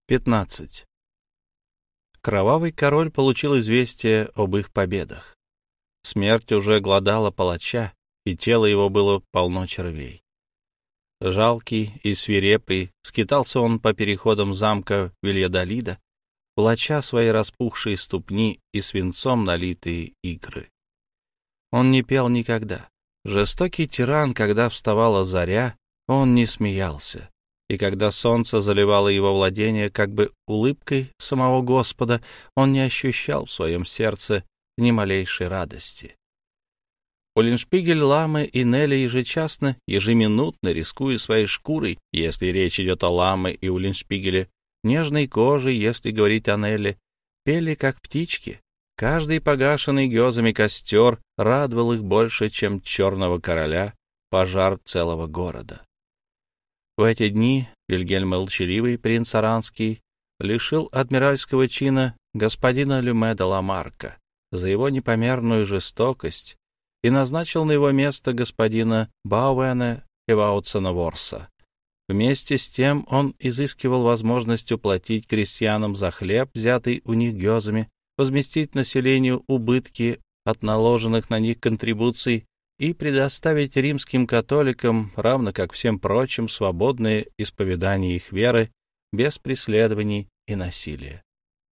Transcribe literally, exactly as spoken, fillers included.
пятнадцать. Кровавый король получил известие об их победах. Смерть уже глодала палача, и тело его было полно червей. Жалкий и свирепый скитался он по переходам замка Вильядолида, влача свои распухшие ступни и свинцом налитые икры. Он не пел никогда. Жестокий тиран, когда вставала заря, он не смеялся. И когда солнце заливало его владение как бы улыбкой самого Господа, он не ощущал в своем сердце ни малейшей радости. Уллиншпигель, Ламы и Нелли ежечасно, ежеминутно, рискуя своей шкурой, если речь идет о Ламы и Уллиншпигеле, нежной кожей, если говорить о Нелли, пели как птички. Каждый погашенный гёзами костер радовал их больше, чем черного короля пожар целого города. В эти дни Вильгельм Молчаливый, принц Оранский, лишил адмиральского чина господина Люме де Ламарка за его непомерную жестокость и назначил на его место господина Бауэна и Ваутсена-Ворса. Вместе с тем он изыскивал возможность уплатить крестьянам за хлеб, взятый у них гёзами, возместить населению убытки от наложенных на них контрибуций и предоставить римским католикам, равно как всем прочим, свободное исповедание их веры без преследований и насилия.